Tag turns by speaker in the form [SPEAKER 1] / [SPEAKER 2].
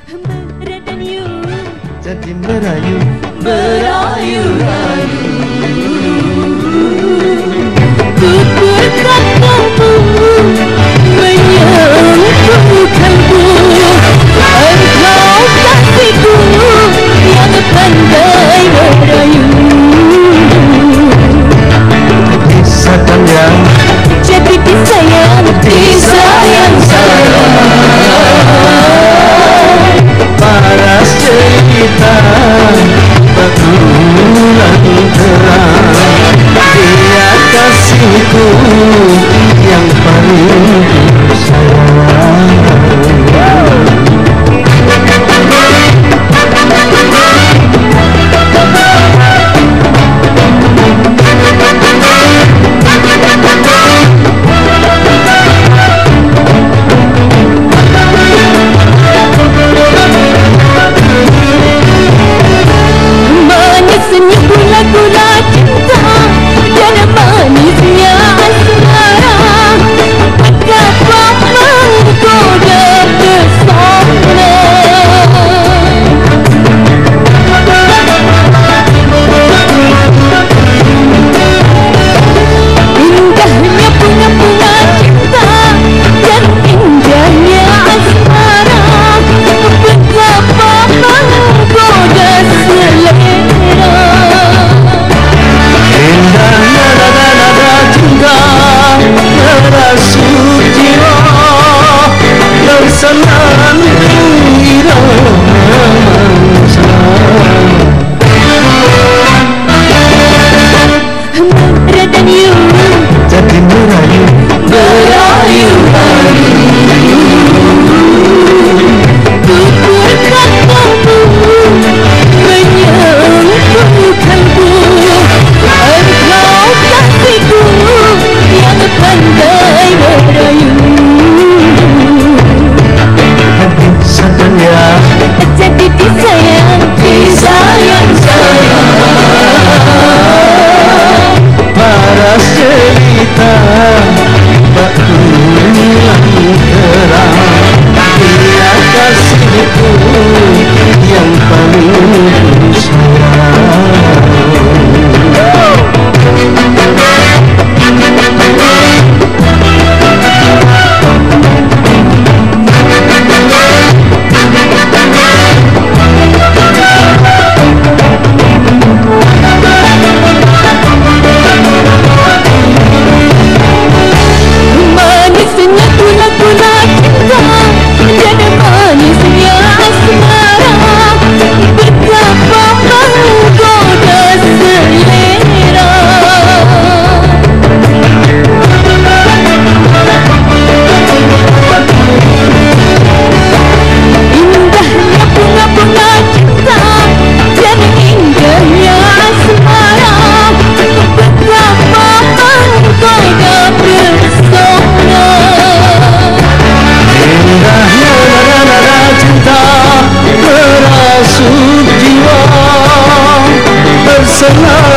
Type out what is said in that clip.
[SPEAKER 1] Merayu,
[SPEAKER 2] jadi merayu,
[SPEAKER 1] merayu-rayu. Tutur katamu menyentuhkanku. Engkau kasihku yang pandai merayu.
[SPEAKER 2] kisah yang
[SPEAKER 1] Jadi disayang, disayang sayang.
[SPEAKER 2] paras cerita berulang terang. Dia kasihku yang paling sayang.
[SPEAKER 1] Manisnya gula-gula cinta dan manisnya asmara, betapa menggoda pesona. Indahnya bunga-bunga cinta dan indahnya asmara, betapa menggoda selera.
[SPEAKER 2] Indahnya nada-nada cinta merasuk jiwa, bersenandung irama mangsa.
[SPEAKER 1] Merayu,
[SPEAKER 2] Jadi merayu,
[SPEAKER 1] merayu-rayu. Tutur katamu menyentuhkanku. Engkau kasihku yang pandai merayu.
[SPEAKER 2] sadaya
[SPEAKER 1] Jadi disayang, disayang sayang.
[SPEAKER 2] paras cerita berulang terang. Dia kasihku yang paling sayang.
[SPEAKER 1] Manisnya gula-gula cinta dan manisnya asmara, betapa menggoda selera. Indahnya bunga-bunga cinta dan indahnya asmara, betapa menggoda pesona.
[SPEAKER 2] Indahnya nada-nada cinta merasuk jiwa, bersenandung